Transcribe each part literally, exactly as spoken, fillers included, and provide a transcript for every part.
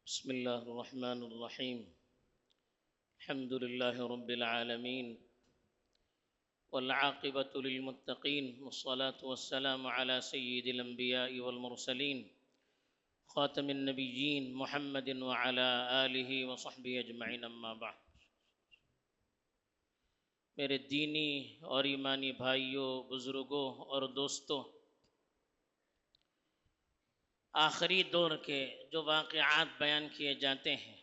بسم الله الرحمن الرحيم. الحمد لله رب العالمين والعاقبة للمتقين، والصلاة والسلام على سيد الأنبياء والمرسلين خاتم النبيين محمد وعلى آله وصحبه أجمعين، أما بعد. میرے دینی اور ایمانی بھائیوں، بزرگوں اور دوستوں، آخری دور کے جو واقعات بیان کیے جاتے ہیں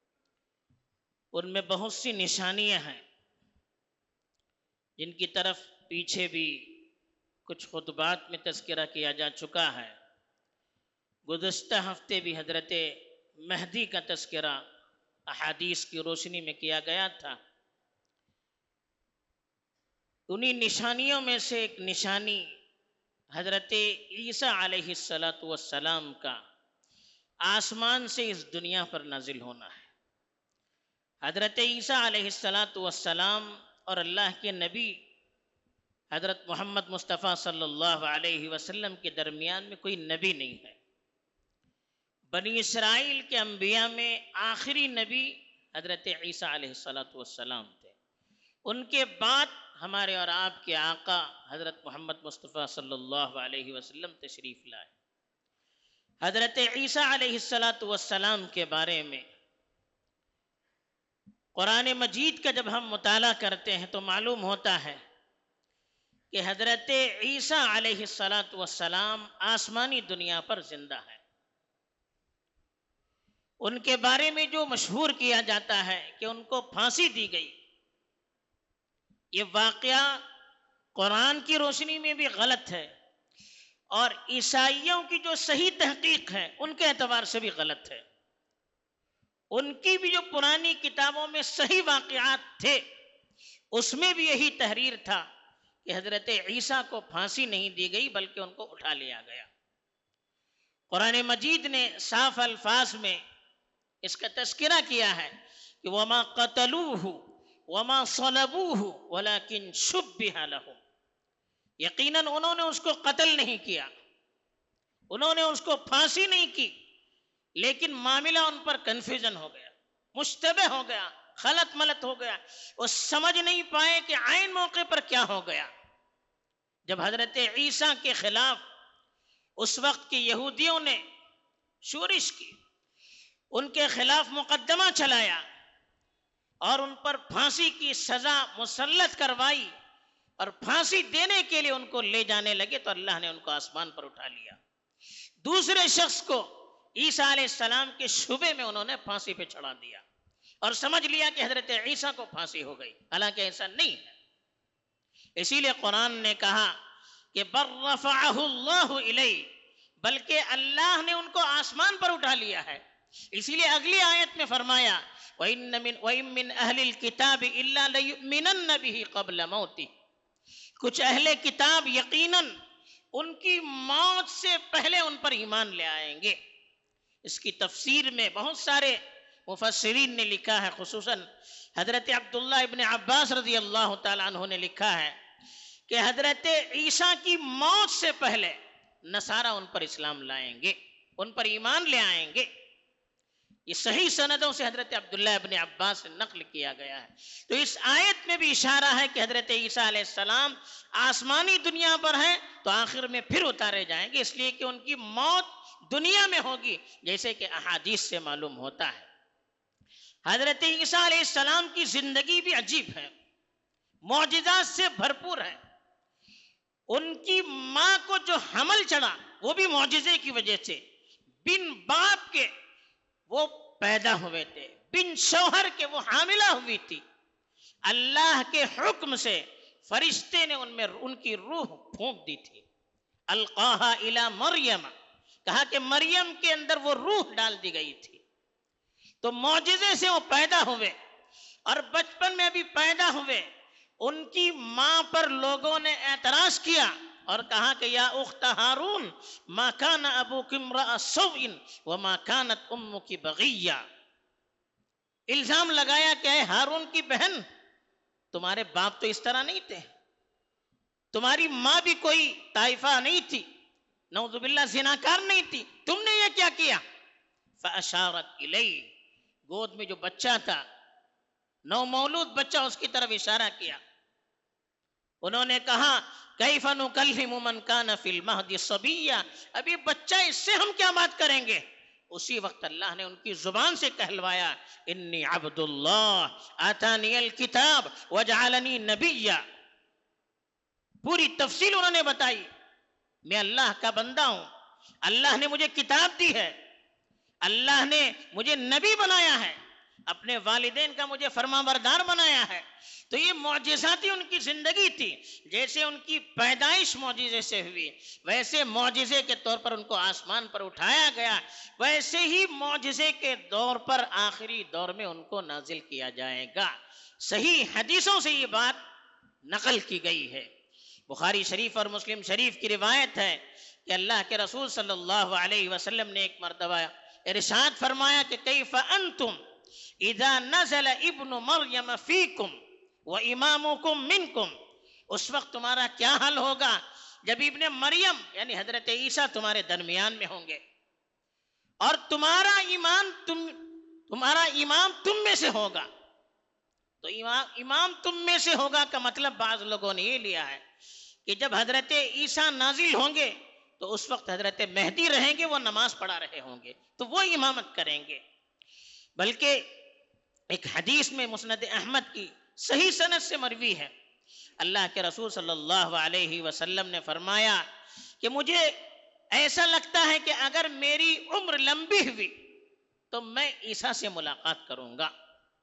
ان میں بہت سی نشانیاں ہیں جن کی طرف پیچھے بھی کچھ خطبات میں تذکرہ کیا جا چکا ہے. گزشتہ ہفتے بھی حضرت مہدی کا تذکرہ احادیث کی روشنی میں کیا گیا تھا. انہی نشانیوں میں سے ایک نشانی حضرت عیسیٰ علیہ الصلاۃ والسلام کا آسمان سے اس دنیا پر نازل ہونا ہے. حضرت عیسیٰ علیہ الصلاۃ والسلام اور اللہ کے نبی حضرت محمد مصطفیٰ صلی اللہ علیہ وسلم کے درمیان میں کوئی نبی نہیں ہے. بنی اسرائیل کے انبیاء میں آخری نبی حضرت عیسیٰ علیہ الصلاۃ والسلام تھے. ان کے بعد ہمارے اور آپ کے آقا حضرت محمد مصطفیٰ صلی اللہ علیہ وسلم تشریف لائے. حضرت عیسیٰ علیہ الصلاۃ والسلام کے بارے میں قرآن مجید کا جب ہم مطالعہ کرتے ہیں تو معلوم ہوتا ہے کہ حضرت عیسیٰ علیہ الصلاۃ والسلام آسمانی دنیا پر زندہ ہے. ان کے بارے میں جو مشہور کیا جاتا ہے کہ ان کو پھانسی دی گئی، یہ واقعہ قرآن کی روشنی میں بھی غلط ہے اور عیسائیوں کی جو صحیح تحقیق ہے ان کے اعتبار سے بھی غلط ہے. ان کی بھی جو پرانی کتابوں میں صحیح واقعات تھے اس میں بھی یہی تحریر تھا کہ حضرت عیسیٰ کو پھانسی نہیں دی گئی بلکہ ان کو اٹھا لیا گیا. قرآن مجید نے صاف الفاظ میں اس کا تذکرہ کیا ہے کہ وَمَا قَتَلُوهُ وَمَا صَلَبُوهُ وَلَكِنْ شُبِّهَ لَهُمْ. یقیناً انہوں نے اس کو قتل نہیں کیا، انہوں نے اس کو پھانسی نہیں کی، لیکن معاملہ ان پر کنفیوژن ہو گیا، مشتبہ ہو گیا، خلط ملط ہو گیا. وہ سمجھ نہیں پائے کہ عین موقع پر کیا ہو گیا. جب حضرت عیسیٰ کے خلاف اس وقت کے یہودیوں نے شورش کی، ان کے خلاف مقدمہ چلایا اور ان پر پھانسی کی سزا مسلط کروائی اور پھانسی دینے کے لیے ان کو لے جانے لگے تو اللہ نے ان کو آسمان پر اٹھا لیا. دوسرے شخص کو عیسیٰ علیہ السلام کے شبے میں انہوں نے پھانسی پہ چڑھا دیا اور سمجھ لیا کہ حضرت عیسیٰ کو پھانسی ہو گئی، حالانکہ ایسا نہیں ہے. اسی لیے قرآن نے کہا کہ بر رفعہ اللہ الیہ، بلکہ اللہ نے ان کو آسمان پر اٹھا لیا ہے. اسی لیے اگلی آیت میں فرمایا وَإِنَّ مِنْ وَإِن مِّنْ أَهْلِ الْكِتَابِ إِلَّا لَيُؤْمِنَنَّ بِهِ قَبْلَ مَوْتِهِ. کچھ اہل کتاب یقیناً ان کی موت سے پہلے ان پر ایمان لے آئیں گے. اس کی تفسیر میں بہت سارے مفسرین نے لکھا ہے، خصوصاً حضرت عبداللہ ابن عباس رضی اللہ تعالیٰ عنہ نے لکھا ہے کہ حضرت عیسیٰ کی موت سے پہلے نصارہ ان پر اسلام لائیں گے، ان پر ایمان لے آئیں گے. یہ صحیح سندوں سے حضرت عبداللہ ابن عباس سے نقل کیا گیا ہے. تو اس آیت میں بھی اشارہ ہے کہ حضرت عیسیٰ علیہ السلام آسمانی دنیا پر ہیں تو آخر میں پھر اتارے جائیں گے، اس لیے کہ ان کی موت دنیا میں ہوگی، جیسے کہ احادیث سے معلوم ہوتا ہے. حضرت عیسیٰ علیہ السلام کی زندگی بھی عجیب ہے، معجزات سے بھرپور ہے. ان کی ماں کو جو حمل چڑھا وہ بھی معجزے کی وجہ سے، بن باپ کے وہ پیدا ہوئے تھے، بن شوہر کے وہ حاملہ ہوئی تھی. اللہ کے حکم سے فرشتے نے ان میں ان کی روح پھونک دی تھی. القاہا الی مریم، کہا کہ مریم کے اندر وہ روح ڈال دی گئی تھی. تو معجزے سے وہ پیدا ہوئے اور بچپن میں بھی پیدا ہوئے. ان کی ماں پر لوگوں نے اعتراض کیا اور کہا کہ یا اخت ہارون ما کان ابوک امرأ سوء وما کانت امک بغیہ. الزام لگایا کہ اے ہارون کی بہن، تمہارے باپ تو اس طرح نہیں تھے، تمہاری ماں بھی کوئی طائفہ نہیں تھی، نعوذ باللہ زناکار نہیں تھی، تم نے یہ کیا کیا؟ فاشارت الی، گود میں جو بچہ تھا، نو مولود بچہ، اس کی طرف اشارہ کیا. انہوں نے کہا کیف نکلم من کان فی المہد صبیا، ابھی بچہ، اس سے ہم کیا بات کریں گے؟ اسی وقت اللہ نے ان کی زبان سے کہلوایا انی عبد اللہ آتانی الکتاب وجعلنی نبیا. پوری تفصیل انہوں نے بتائی، میں اللہ کا بندہ ہوں، اللہ نے مجھے کتاب دی ہے، اللہ نے مجھے نبی بنایا ہے، اپنے والدین کا مجھے فرما بردار بنایا ہے. تو یہ معجزاتی ان کی زندگی تھی. جیسے ان کی پیدائش معجزے سے ہوئی، ویسے معجزے کے طور پر ان کو آسمان پر اٹھایا گیا، ویسے ہی معجزے کے دور پر آخری دور میں ان کو نازل کیا جائے گا. صحیح حدیثوں سے یہ بات نقل کی گئی ہے. بخاری شریف اور مسلم شریف کی روایت ہے کہ اللہ کے رسول صلی اللہ علیہ وسلم نے ایک مرتبہ ارشاد فرمایا کہ کیف انتم اذا نزل ابن مریم فیکم وامامکم منکم، اس وقت تمہارا کیا حال ہوگا جب ابن مریم یعنی حضرت عیسیٰ تمہارے درمیان میں ہوں گے اور تمہارا ایمان تم تمہارا امام تم میں سے ہوگا. تو امام امام تم میں سے ہوگا کا مطلب بعض لوگوں نے یہ لیا ہے کہ جب حضرت عیسیٰ نازل ہوں گے تو اس وقت حضرت مہدی رہیں گے، وہ نماز پڑھا رہے ہوں گے تو وہ امامت کریں گے. بلکہ ایک حدیث میں مسند احمد کی صحیح سند سے مروی ہے، اللہ کے رسول صلی اللہ علیہ وسلم نے فرمایا کہ مجھے ایسا لگتا ہے کہ اگر میری عمر لمبی ہوئی تو میں عیسیٰ سے ملاقات کروں گا.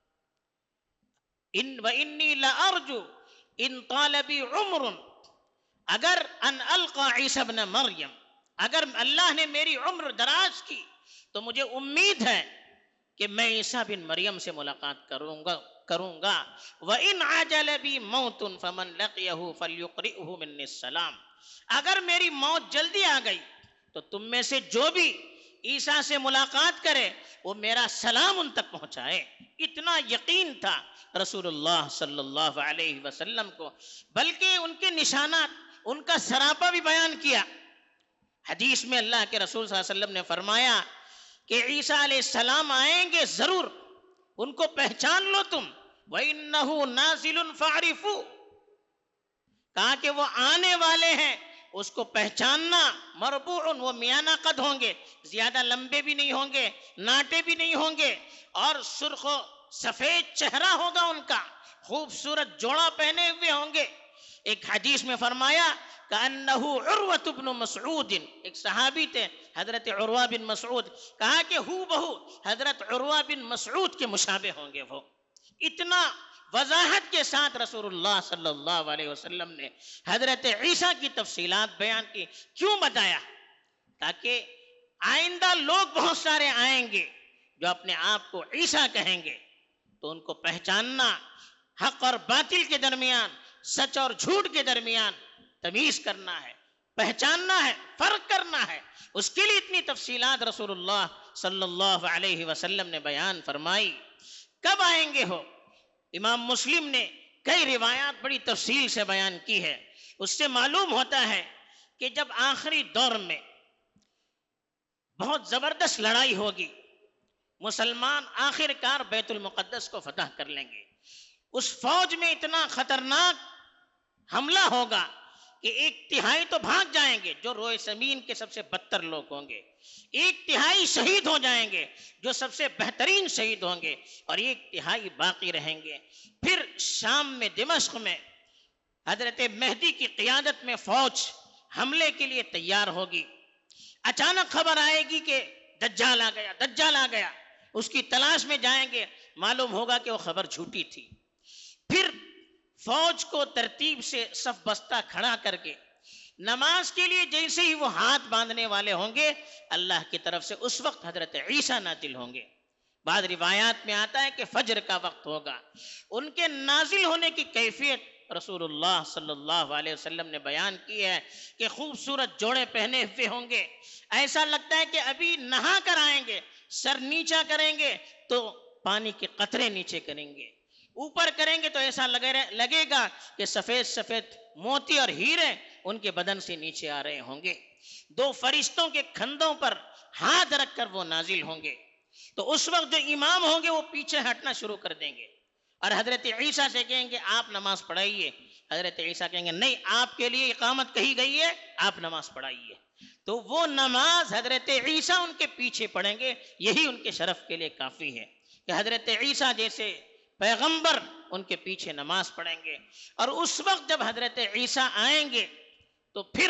ان وانی لارجو ان طالبی عمر اگر ان القا عیسی ابن مریم، اگر اللہ نے میری عمر دراز کی تو مجھے امید ہے کہ میں عیسیٰ بن مریم سے ملاقات کروں گا کروں گا وَإِنْ عَجَلَ بِي مَوْتٌ فَمَنْ لَقِيَهُ فَلْيُقْرِئْهُ مِنِّي السَّلَامِ، اگر میری موت جلدی آ گئی تو تم میں سے جو بھی عیسیٰ سے ملاقات کرے وہ میرا سلام ان تک پہنچائے. اتنا یقین تھا رسول اللہ صلی اللہ علیہ وسلم کو. بلکہ ان کے نشانات، ان کا سراپا بھی بیان کیا. حدیث میں اللہ کے رسول صلی اللہ علیہ وسلم نے فرمایا کہ عیسیٰ علیہ السلام آئیں گے ضرور، ان کو پہچان لو تم. وَإِنَّهُ نَازِلٌ فَاعْرِفُوا، کہا کہ وہ آنے والے ہیں، اس کو پہچاننا. مربوع، وہ میانہ قد ہوں گے، زیادہ لمبے بھی نہیں ہوں گے، ناٹے بھی نہیں ہوں گے، اور سرخ و سفید چہرہ ہوگا ان کا، خوبصورت جوڑا پہنے ہوئے ہوں گے. ایک حدیث میں فرمایا کأنہ عروۃ بن مسعود، ایک صحابی تھے حضرت عروہ بن مسعود، کہا کہ ہو بہو حضرت عروہ بن مسعود کے مشابہ ہوں گے. وہ اتنا وضاحت کے ساتھ رسول اللہ صلی اللہ علیہ وسلم نے حضرت عیسیٰ کی تفصیلات بیان کی. کیوں بتایا؟ تاکہ آئندہ لوگ بہت سارے آئیں گے جو اپنے آپ کو عیسیٰ کہیں گے تو ان کو پہچاننا، حق اور باطل کے درمیان، سچ اور جھوٹ کے درمیان تمیز کرنا ہے، پہچاننا ہے، فرق کرنا ہے. اس کے لیے اتنی تفصیلات رسول اللہ صلی اللہ علیہ وسلم نے بیان فرمائی. کب آئیں گے ہو؟ امام مسلم نے کئی روایات بڑی تفصیل سے بیان کی ہے. اس سے معلوم ہوتا ہے کہ جب آخری دور میں بہت زبردست لڑائی ہوگی، مسلمان آخر کار بیت المقدس کو فتح کر لیں گے. اس فوج میں اتنا خطرناک حملہ ہوگا کہ ایک تہائی تو بھاگ جائیں گے جو روئے زمین کے سب سے بدتر لوگ ہوں گے، ایک تہائی شہید ہو جائیں گے جو سب سے بہترین شہید ہوں گے، اور ایک تہائی باقی رہیں گے. پھر شام میں دمشق میں حضرت مہدی کی قیادت میں فوج حملے کے لیے تیار ہوگی. اچانک خبر آئے گی کہ دجال آ گیا، دجال آ گیا. اس کی تلاش میں جائیں گے، معلوم ہوگا کہ وہ خبر جھوٹی تھی. پھر فوج کو ترتیب سے صف بستہ کھڑا کر کے نماز کے لیے جیسے ہی وہ ہاتھ باندھنے والے ہوں گے، اللہ کی طرف سے اس وقت حضرت عیسیٰ نازل ہوں گے. بعض روایات میں آتا ہے کہ فجر کا وقت ہوگا. ان کے نازل ہونے کی کیفیت رسول اللہ صلی اللہ علیہ وسلم نے بیان کی ہے کہ خوبصورت جوڑے پہنے ہوئے ہوں گے. ایسا لگتا ہے کہ ابھی نہا کر آئیں گے، سر نیچا کریں گے تو پانی کے قطرے نیچے کریں گے، اوپر کریں گے تو ایسا لگے گا کہ سفید سفید موتی اور ہیرے ان کے بدن سے نیچے آ رہے ہوں گے. دو فرشتوں کے کندھوں پر ہاتھ رکھ کر وہ نازل ہوں گے. تو اس وقت جو امام ہوں گے وہ پیچھے ہٹنا شروع کر دیں گے اور حضرت عیسیٰ سے کہیں گے آپ نماز پڑھائیے. حضرت عیسیٰ کہیں گے نہیں، آپ کے لیے اقامت کہی گئی ہے، آپ نماز پڑھائیے. تو وہ نماز حضرت عیسیٰ ان کے پیچھے پڑھیں گے. یہی ان کے شرف کے لیے کافی ہے کہ حضرت عیسیٰ جیسے پیغمبر ان کے پیچھے نماز پڑھیں گے. اور اس وقت جب حضرت عیسیٰ آئیں گے تو پھر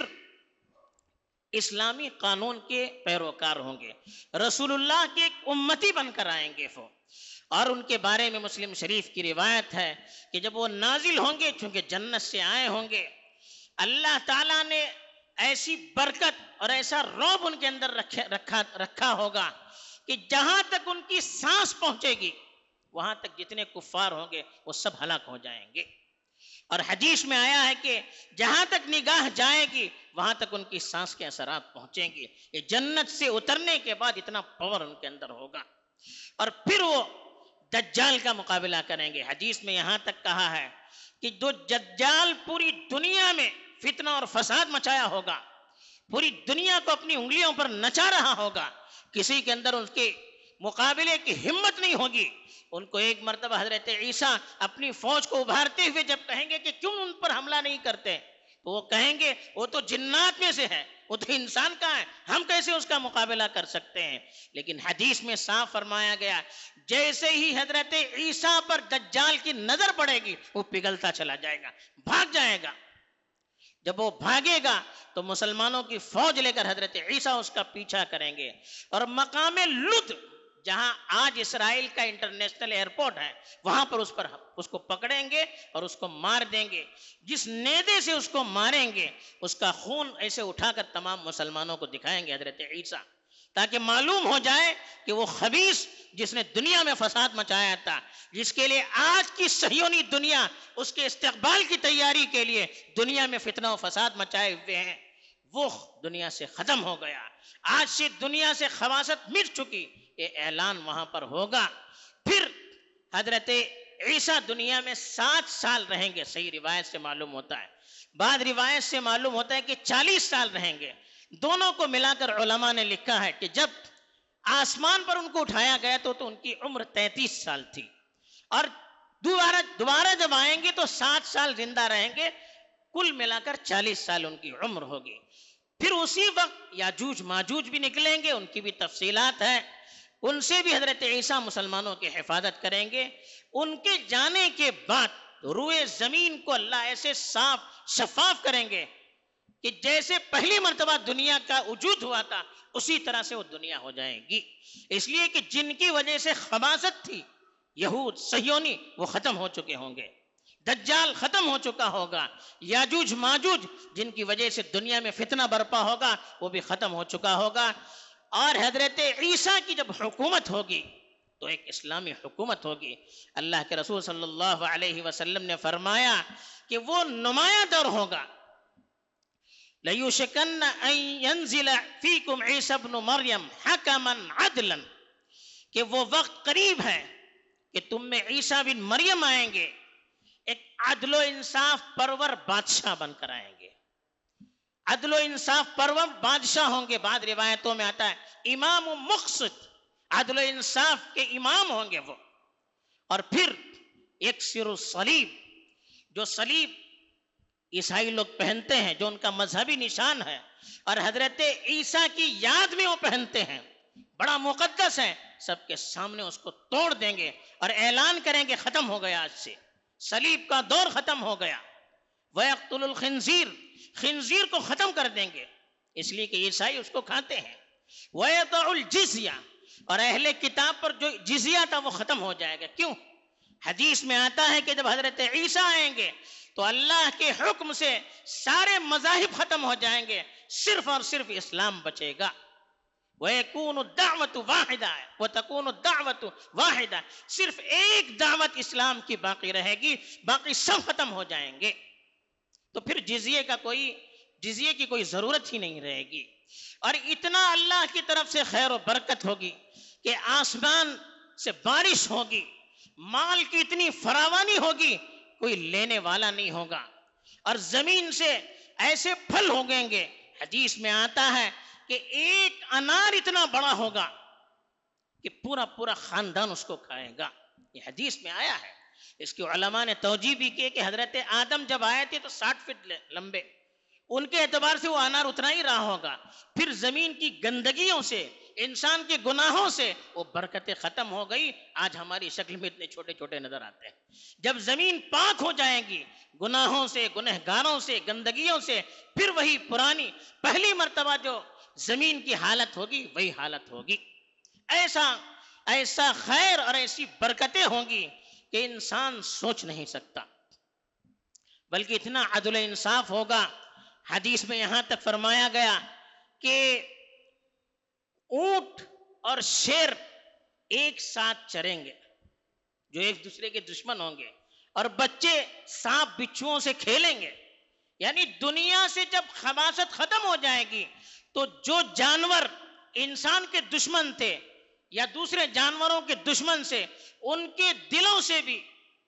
اسلامی قانون کے پیروکار ہوں گے، رسول اللہ کے ایک امتی بن کر آئیں گے وہ. اور ان کے بارے میں مسلم شریف کی روایت ہے کہ جب وہ نازل ہوں گے، چونکہ جنت سے آئے ہوں گے، اللہ تعالیٰ نے ایسی برکت اور ایسا رعب ان کے اندر رکھا رکھا ہوگا کہ جہاں تک ان کی سانس پہنچے گی وہاں تک جتنے کفار ہوں گے وہ سب ہلاک ہو جائیں گے. اور حدیث میں آیا ہے کہ جہاں تک نگاہ جائے گی وہاں تک ان کی سانس کے اثرات پہنچیں گے. یہ جنت سے اترنے کے بعد اتنا پاور ان کے اندر ہوگا. اور پھر وہ دجال کا مقابلہ کریں گے. حدیث میں یہاں تک کہا ہے کہ جو دجال پوری دنیا میں فتنہ اور فساد مچایا ہوگا، پوری دنیا کو اپنی انگلیوں پر نچا رہا ہوگا، کسی کے اندر اس کے مقابلے کی ہمت نہیں ہوگی. ان کو ایک مرتبہ حضرت عیسیٰ اپنی فوج کو ابھارتے ہوئے جب کہیں گے کہ کیوں ان پر حملہ نہیں کرتے، تو وہ کہیں گے وہ تو جنات میں سے ہے، وہ تو انسان کا ہے، ہم کیسے اس کا مقابلہ کر سکتے ہیں. لیکن حدیث میں صاف فرمایا گیا جیسے ہی حضرت عیسیٰ پر دجال کی نظر پڑے گی وہ پگھلتا چلا جائے گا، بھاگ جائے گا. جب وہ بھاگے گا تو مسلمانوں کی فوج لے کر حضرت عیسیٰ اس کا پیچھا کریں گے. اور مقام لد، جہاں آج اسرائیل کا انٹرنیشنل ایئرپورٹ ہے، وہاں پر اس پر اس کو پکڑیں گے اور اس کو مار دیں گے. جس نیزے سے اس کو ماریں گے اس کا خون ایسے اٹھا کر تمام مسلمانوں کو دکھائیں گے حضرت عیسیٰ، تاکہ معلوم ہو جائے کہ وہ خبیث جس نے دنیا میں فساد مچایا تھا، جس کے لیے آج کی صہیونی دنیا اس کے استقبال کی تیاری کے لیے دنیا میں فتنہ و فساد مچائے ہوئے ہیں، وہ دنیا سے ختم ہو گیا. آج سے دنیا سے خباثت مٹ چکی، یہ اعلان وہاں پر ہوگا. پھر حضرت عیسیٰ دنیا میں سات سال رہیں گے، صحیح روایت سے معلوم ہوتا ہے. بعد روایت سے معلوم ہوتا ہے کہ چالیس سال رہیں گے. دونوں کو ملا کر علماء نے لکھا ہے کہ جب آسمان پر ان کو اٹھایا گیا تو, تو ان کی عمر تینتیس سال تھی، اور دوبارہ دوبارہ جب آئیں گے تو سات سال زندہ رہیں گے، کل ملا کر چالیس سال ان کی عمر ہوگی. پھر اسی وقت یاجوج ماجوج بھی نکلیں گے، ان کی بھی تفصیلات ہیں، ان سے بھی حضرت عیسیٰ مسلمانوں کی حفاظت کریں گے. ان کے جانے کے بعد روئے زمین کو اللہ ایسے صاف شفاف کریں گے کہ جیسے پہلی مرتبہ دنیا کا وجود ہوا تھا اسی طرح سے وہ دنیا ہو جائے گی. اس لیے کہ جن کی وجہ سے خباثت تھی، یہود صہیونی، وہ ختم ہو چکے ہوں گے، دجال ختم ہو چکا ہوگا، یاجوج ماجوج جن کی وجہ سے دنیا میں فتنہ برپا ہوگا وہ بھی ختم ہو چکا ہوگا. اور حضرت عیسیٰ کی جب حکومت ہوگی تو ایک اسلامی حکومت ہوگی. اللہ کے رسول صلی اللہ علیہ وسلم نے فرمایا کہ وہ نمایاں دور ہوگا، لَيُوشِكَنَّ أَن يَنزِلَ فِيكُمْ عِيسَى ابْنُ مَرْيَمْ حَكَمًا عَدْلًا، کہ وہ وقت قریب ہے کہ تم میں عیسیٰ بن مریم آئیں گے، ایک عدل و انصاف پرور بادشاہ بن کر آئیں گے. عدل و انصاف پرور بادشاہ ہوں گے. بعد روایتوں میں آتا ہے امام و مقسط، عدل و انصاف کے امام ہوں گے وہ. اور پھر ایک سر صلیب، جو صلیب عیسائی لوگ پہنتے ہیں، جو ان کا مذہبی نشان ہے، اور حضرت عیسیٰ کی یاد میں وہ پہنتے ہیں، بڑا مقدس ہے، سب کے سامنے اس کو توڑ دیں گے اور اعلان کریں گے ختم ہو گیا، آج سے صلیب کا دور ختم ہو گیا. وَيَقْتُلُ الْخِنْزِيرَ، خنزیر کو ختم کر دیں گے، اس لیے کہ عیسائی اس کو کھاتے ہیں. وَيَضَعُ الْجِزْيَةَ، اور اہل کتاب پر جو جزیہ تھا وہ ختم ہو جائے گا. کیوں؟ حدیث میں آتا ہے کہ جب حضرت عیسیٰ آئیں گے تو اللہ کے حکم سے سارے مذاہب ختم ہو جائیں گے، صرف اور صرف اسلام بچے گا. وَيَكُونُ الدَّعْوَةُ وَاحِدَةً وَتَكُونُ الدَّعْوَةُ وَاحِدَةً، صرف ایک دعوت اسلام کی باقی رہے گی، باقی سب ختم ہو جائیں گے. تو پھر جزیے کا کوئی جزیے کی کوئی ضرورت ہی نہیں رہے گی. اور اتنا اللہ کی طرف سے خیر و برکت ہوگی کہ آسمان سے بارش ہوگی، مال کی اتنی فراوانی ہوگی کوئی لینے والا نہیں ہوگا، اور زمین سے ایسے پھل ہوگیں گے. حدیث میں آتا ہے کہ ایک انار اتنا بڑا ہوگا کہ پورا پورا خاندان اس کو کھائے گا. یہ حدیث میں آیا ہے. اس کی علماء نے توجیہ بھی کی کہ حضرت آدم جب آئے تھے تو ساٹھ فٹ لمبے، ان کے اعتبار سے وہ انار اتنا ہی رہا ہوگا. پھر زمین کی گندگیوں سے، انسان کے گناہوں سے وہ برکتیں ختم ہو گئی. آج ہماری شکل میں اتنے چھوٹے چھوٹے نظر آتے ہیں. جب زمین پاک ہو جائے گی گناہوں سے، گنہگاروں سے، گندگیوں سے، پھر وہی پرانی پہلی مرتبہ جو زمین کی حالت ہوگی وہی حالت ہوگی. ایسا ایسا خیر اور ایسی برکتیں ہوں گی کہ انسان سوچ نہیں سکتا. بلکہ اتنا عدل و انصاف ہوگا. حدیث میں یہاں تک فرمایا گیا کہ اونٹ اور شیر ایک ساتھ چریں گے جو ایک دوسرے کے دشمن ہوں گے، اور بچے سانپ بچھوؤں سے کھیلیں گے. یعنی دنیا سے جب خباثت ختم ہو جائے گی تو جو جانور انسان کے دشمن تھے یا دوسرے جانوروں کے دشمن سے، ان کے دلوں سے بھی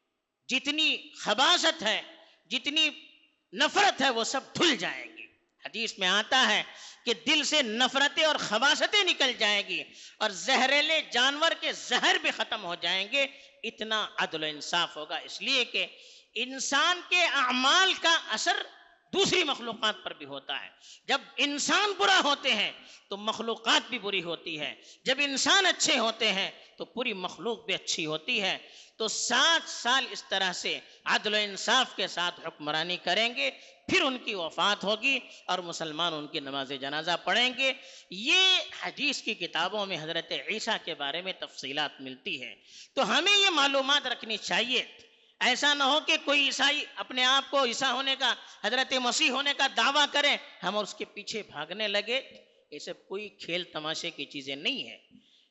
جتنی خباثت ہے، جتنی نفرت ہے، وہ سب دھل جائے گی. حدیث میں آتا ہے کہ دل سے نفرتیں اور خباثتیں نکل جائیں گی اور زہریلے جانور کے زہر بھی ختم ہو جائیں گے. اتنا عدل و انصاف ہوگا. اس لیے کہ انسان کے اعمال کا اثر دوسری مخلوقات پر بھی ہوتا ہے. جب انسان برا ہوتے ہیں تو مخلوقات بھی بری ہوتی ہے. جب انسان اچھے ہوتے ہیں تو پوری مخلوق بھی اچھی ہوتی ہے. تو سات سال اس طرح سے عدل و انصاف کے ساتھ حکمرانی کریں گے، پھر ان کی وفات ہوگی اور مسلمان ان کی نماز جنازہ پڑھیں گے. یہ حدیث کی کتابوں میں حضرت عیسیٰ کے بارے میں تفصیلات ملتی ہیں. تو ہمیں یہ معلومات رکھنی چاہیے. ایسا نہ ہو کہ کوئی عیسائی اپنے آپ کو عیسیٰ ہونے کا، حضرت مسیح ہونے کا دعویٰ کرے، ہم اس کے پیچھے بھاگنے لگے. یہ سب کوئی کھیل تماشے کی چیزیں نہیں ہیں.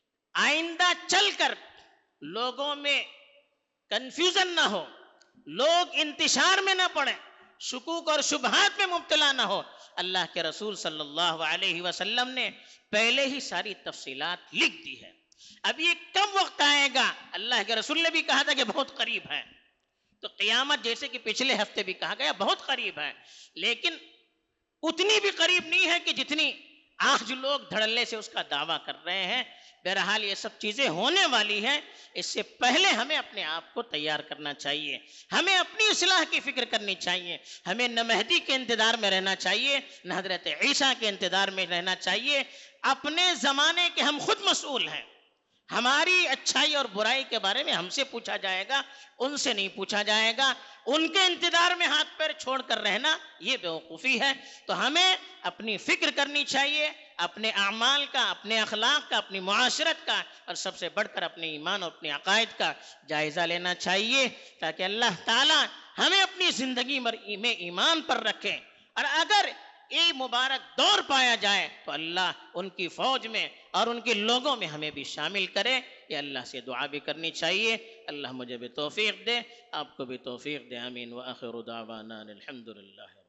آئندہ چل کر لوگوں میں کنفیوژن نہ ہو، لوگ انتشار میں نہ پڑیں، شکوک اور شبہات میں مبتلا نہ ہو. اللہ کے رسول صلی اللہ علیہ وسلم نے پہلے ہی ساری تفصیلات لکھ دی ہے. اب یہ کب وقت آئے گا؟ اللہ کے رسول نے بھی کہا تھا کہ بہت قریب ہے. تو قیامت جیسے کہ پچھلے ہفتے بھی کہا گیا بہت قریب ہے، لیکن اتنی بھی قریب نہیں ہے کہ جتنی آج لوگ دھڑلے سے اس کا دعویٰ کر رہے ہیں. بہرحال یہ سب چیزیں ہونے والی ہیں. اس سے پہلے ہمیں اپنے آپ کو تیار کرنا چاہیے، ہمیں اپنی اصلاح کی فکر کرنی چاہیے. ہمیں نہ مہدی کے انتظار میں رہنا چاہیے، نہ حضرت عیسیٰ کے انتظار میں رہنا چاہیے. اپنے زمانے کے ہم خود مسئول ہیں. ہماری اچھائی اور برائی کے بارے میں ہم سے پوچھا جائے گا، ان سے نہیں پوچھا جائے گا. ان کے انتظار میں ہاتھ پیر چھوڑ کر رہنا یہ بیوقوفی ہے. تو ہمیں اپنی فکر کرنی چاہیے، اپنے اعمال کا، اپنے اخلاق کا، اپنی معاشرت کا، اور سب سے بڑھ کر اپنے ایمان اور اپنے عقائد کا جائزہ لینا چاہیے، تاکہ اللہ تعالی ہمیں اپنی زندگی میں ایمان پر رکھے. اور اگر یہ مبارک دور پایا جائے تو اللہ ان کی فوج میں اور ان کے لوگوں میں ہمیں بھی شامل کرے. یہ اللہ سے دعا بھی کرنی چاہیے. اللہ مجھے بھی توفیق دے، آپ کو بھی توفیق دے. آمین. وآخر دعوانا الحمدللہ.